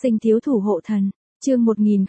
Sinh thiếu thủ hộ thần, chương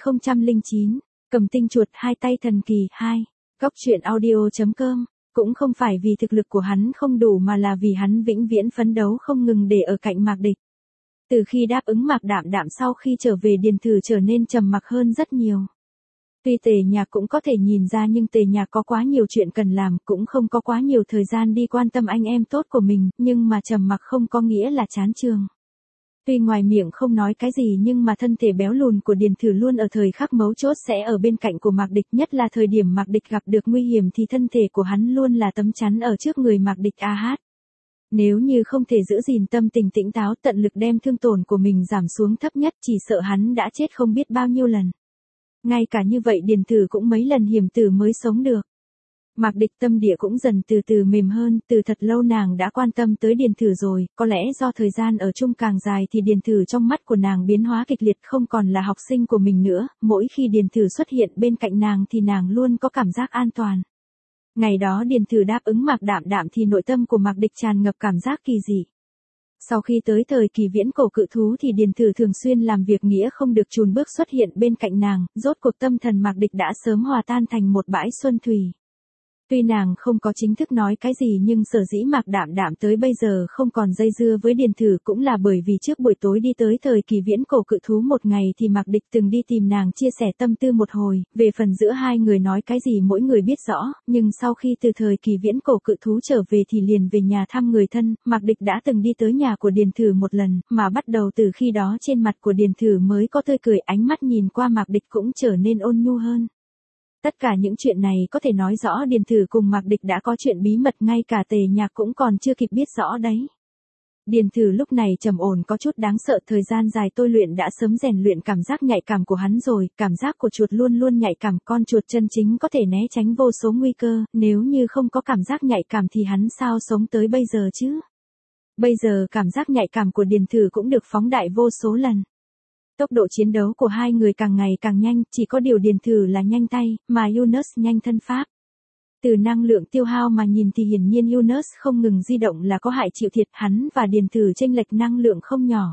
1009, cầm tinh chuột hai tay thần kỳ 2, góc truyện audio.com, cũng không phải vì thực lực của hắn không đủ mà là vì hắn vĩnh viễn phấn đấu không ngừng để ở cạnh Mạc Địch. Từ khi đáp ứng Mạc Đạm Đạm sau khi trở về Điền Thử trở nên trầm mặc hơn rất nhiều. Tuy Tề Nhạc cũng có thể nhìn ra nhưng Tề Nhạc có quá nhiều chuyện cần làm, cũng không có quá nhiều thời gian đi quan tâm anh em tốt của mình, nhưng mà trầm mặc không có nghĩa là chán trường. Tuy ngoài miệng không nói cái gì nhưng mà thân thể béo lùn của Điền Thử luôn ở thời khắc mấu chốt sẽ ở bên cạnh của Mạc Địch, nhất là thời điểm Mạc Địch gặp được nguy hiểm thì thân thể của hắn luôn là tấm chắn ở trước người Mạc Địch AH. Nếu như không thể giữ gìn tâm tình tỉnh táo tận lực đem thương tổn của mình giảm xuống thấp nhất chỉ sợ hắn đã chết không biết bao nhiêu lần. Ngay cả như vậy Điền Thử cũng mấy lần hiểm tử mới sống được. Mạc Địch tâm địa cũng dần từ từ mềm hơn, từ thật lâu nàng đã quan tâm tới Điền Thử rồi, có lẽ do thời gian ở chung càng dài thì Điền Thử trong mắt của nàng biến hóa kịch liệt không còn là học sinh của mình nữa, mỗi khi Điền Thử xuất hiện bên cạnh nàng thì nàng luôn có cảm giác an toàn. Ngày đó Điền Thử đáp ứng Mạc Đạm Đạm thì nội tâm của Mạc Địch tràn ngập cảm giác kỳ dị. Sau khi tới thời kỳ viễn cổ cự thú thì Điền Thử thường xuyên làm việc nghĩa không được chùn bước xuất hiện bên cạnh nàng, rốt cuộc tâm thần Mạc Địch đã sớm hòa tan thành một bãi xuân thủy. Tuy nàng không có chính thức nói cái gì nhưng sở dĩ Mạc Đạm Đạm tới bây giờ không còn dây dưa với Điền Thử cũng là bởi vì trước buổi tối đi tới thời kỳ viễn cổ cự thú một ngày thì Mạc Địch từng đi tìm nàng chia sẻ tâm tư một hồi, về phần giữa hai người nói cái gì mỗi người biết rõ, nhưng sau khi từ thời kỳ viễn cổ cự thú trở về thì liền về nhà thăm người thân, Mạc Địch đã từng đi tới nhà của Điền Thử một lần, mà bắt đầu từ khi đó trên mặt của Điền Thử mới có tươi cười, ánh mắt nhìn qua Mạc Địch cũng trở nên ôn nhu hơn. Tất cả những chuyện này có thể nói rõ Điền Thử cùng Mạc Địch đã có chuyện bí mật ngay cả Tề Nhạc cũng còn chưa kịp biết rõ đấy. Điền Thử lúc này trầm ổn có chút đáng sợ, thời gian dài tôi luyện đã sớm rèn luyện cảm giác nhạy cảm của hắn rồi, cảm giác của chuột luôn luôn nhạy cảm, con chuột chân chính có thể né tránh vô số nguy cơ, nếu như không có cảm giác nhạy cảm thì hắn sao sống tới bây giờ chứ? Bây giờ cảm giác nhạy cảm của Điền Thử cũng được phóng đại vô số lần. Tốc độ chiến đấu của hai người càng ngày càng nhanh, chỉ có điều Điền Thử là nhanh tay, mà Yunus nhanh thân pháp. Từ năng lượng tiêu hao mà nhìn thì hiển nhiên Yunus không ngừng di động là có hại chịu thiệt, hắn và Điền Thử chênh lệch năng lượng không nhỏ.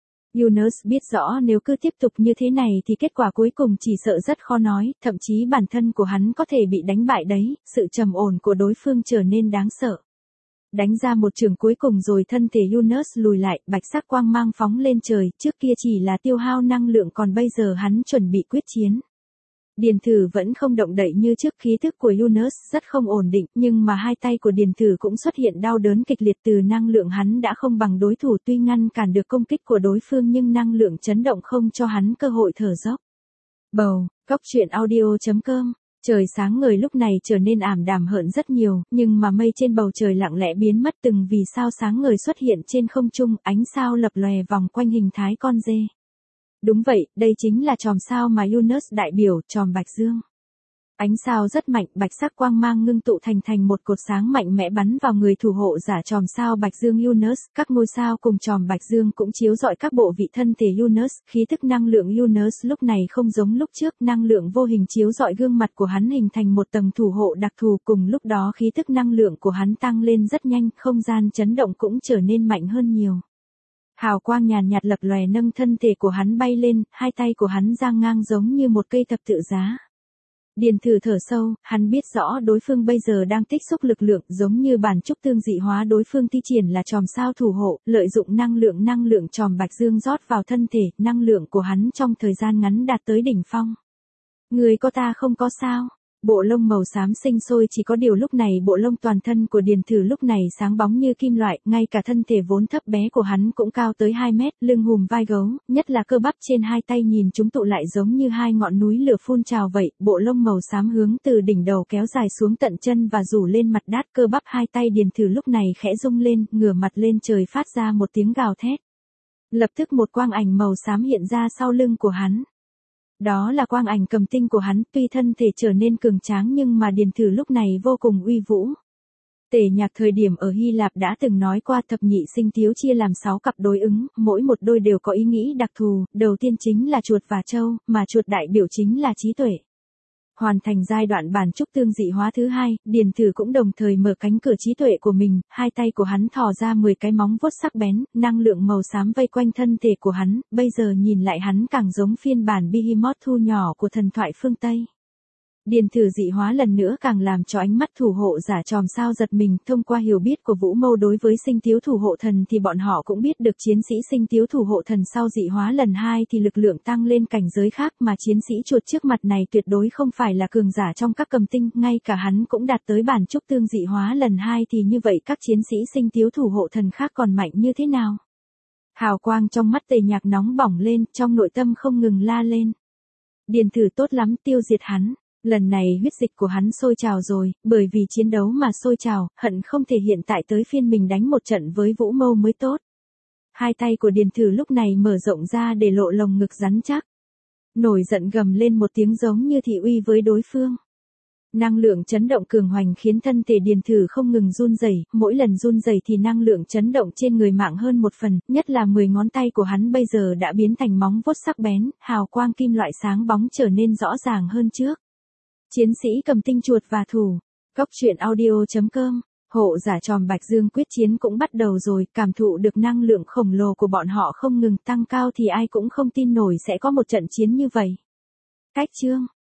Yunus biết rõ nếu cứ tiếp tục như thế này thì kết quả cuối cùng chỉ sợ rất khó nói, thậm chí bản thân của hắn có thể bị đánh bại đấy, sự trầm ổn của đối phương trở nên đáng sợ. Đánh ra một trường cuối cùng rồi thân thể Yunus lùi lại, bạch sắc quang mang phóng lên trời, trước kia chỉ là tiêu hao năng lượng còn bây giờ hắn chuẩn bị quyết chiến. Điền Thử vẫn không động đậy như trước, khí thức của Yunus rất không ổn định, nhưng mà hai tay của Điền Thử cũng xuất hiện đau đớn kịch liệt, từ năng lượng hắn đã không bằng đối thủ, tuy ngăn cản được công kích của đối phương nhưng năng lượng chấn động không cho hắn cơ hội thở dốc. Bầu, góc truyện audio.com. Trời sáng ngời lúc này trở nên ảm đạm hơn rất nhiều, nhưng mà mây trên bầu trời lặng lẽ biến mất, từng vì sao sáng ngời xuất hiện trên không trung, ánh sao lập lòe vòng quanh hình thái con dê. Đúng vậy, đây chính là chòm sao mà Yunus đại biểu, chòm Bạch Dương. Ánh sao rất mạnh, bạch sắc quang mang ngưng tụ thành một cột sáng mạnh mẽ bắn vào người thủ hộ giả chòm sao Bạch Dương Yunus, các ngôi sao cùng chòm Bạch Dương cũng chiếu rọi các bộ vị thân thể Yunus, khí thức năng lượng Yunus lúc này không giống lúc trước, năng lượng vô hình chiếu rọi gương mặt của hắn hình thành một tầng thủ hộ đặc thù, cùng lúc đó khí thức năng lượng của hắn tăng lên rất nhanh, không gian chấn động cũng trở nên mạnh hơn nhiều. Hào quang nhàn nhạt lập lòe nâng thân thể của hắn bay lên, hai tay của hắn dang ngang giống như một cây thập tự giá. Điền Thử thở sâu, hắn biết rõ đối phương bây giờ đang tích xúc lực lượng, giống như bản trúc tương dị hóa đối phương thi triển là chòm sao thủ hộ, lợi dụng năng lượng chòm Bạch Dương rót vào thân thể, năng lượng của hắn trong thời gian ngắn đạt tới đỉnh phong. Người có ta không có sao? Bộ lông màu xám sinh sôi, chỉ có điều lúc này bộ lông toàn thân của Điền Thử lúc này sáng bóng như kim loại, ngay cả thân thể vốn thấp bé của hắn cũng cao tới 2 mét, lưng hùm vai gấu, nhất là cơ bắp trên hai tay nhìn chúng tụ lại giống như hai ngọn núi lửa phun trào vậy, bộ lông màu xám hướng từ đỉnh đầu kéo dài xuống tận chân và rủ lên mặt đát, cơ bắp hai tay Điền Thử lúc này khẽ rung lên, ngửa mặt lên trời phát ra một tiếng gào thét. Lập tức một quang ảnh màu xám hiện ra sau lưng của hắn. Đó là quang ảnh cầm tinh của hắn, tuy thân thể trở nên cường tráng nhưng mà Điền Thử lúc này vô cùng uy vũ. Tề Nhạc thời điểm ở Hy Lạp đã từng nói qua thập nhị sinh thiếu chia làm 6 cặp đối ứng, mỗi một đôi đều có ý nghĩ đặc thù, đầu tiên chính là chuột và trâu, mà chuột đại biểu chính là trí tuệ. Hoàn thành giai đoạn bản trúc tương dị hóa thứ hai, Điền Thử cũng đồng thời mở cánh cửa trí tuệ của mình, hai tay của hắn thò ra 10 cái móng vuốt sắc bén, năng lượng màu xám vây quanh thân thể của hắn, bây giờ nhìn lại hắn càng giống phiên bản Behemoth thu nhỏ của thần thoại phương Tây. Điền Thử dị hóa lần nữa càng làm cho ánh mắt thủ hộ giả Chòm Sao giật mình, thông qua hiểu biết của Vũ Mâu đối với sinh tiếu thủ hộ thần thì bọn họ cũng biết được chiến sĩ sinh tiếu thủ hộ thần sau dị hóa lần 2 thì lực lượng tăng lên cảnh giới khác, mà chiến sĩ chuột trước mặt này tuyệt đối không phải là cường giả trong các cầm tinh, ngay cả hắn cũng đạt tới bản trúc tương dị hóa lần 2 thì như vậy các chiến sĩ sinh tiếu thủ hộ thần khác còn mạnh như thế nào? Hào quang trong mắt Tề Nhạc nóng bỏng lên, trong nội tâm không ngừng la lên. Điền Thử tốt lắm, tiêu diệt hắn. Lần này huyết dịch của hắn sôi trào rồi, bởi vì chiến đấu mà sôi trào, hận không thể hiện tại tới phiên mình đánh một trận với Vũ Mâu mới tốt. Hai tay của Điền Thử lúc này mở rộng ra để lộ lồng ngực rắn chắc. Nổi giận gầm lên một tiếng giống như thị uy với đối phương. Năng lượng chấn động cường hoành khiến thân thể Điền Thử không ngừng run rẩy, mỗi lần run rẩy thì năng lượng chấn động trên người mạng hơn một phần, nhất là 10 ngón tay của hắn bây giờ đã biến thành móng vuốt sắc bén, hào quang kim loại sáng bóng trở nên rõ ràng hơn trước. Chiến sĩ cầm tinh chuột và thủ. Góc truyện audio.com. Hộ giả Tròm Bạch Dương quyết chiến cũng bắt đầu rồi, cảm thụ được năng lượng khổng lồ của bọn họ không ngừng tăng cao thì ai cũng không tin nổi sẽ có một trận chiến như vậy. Cách chương.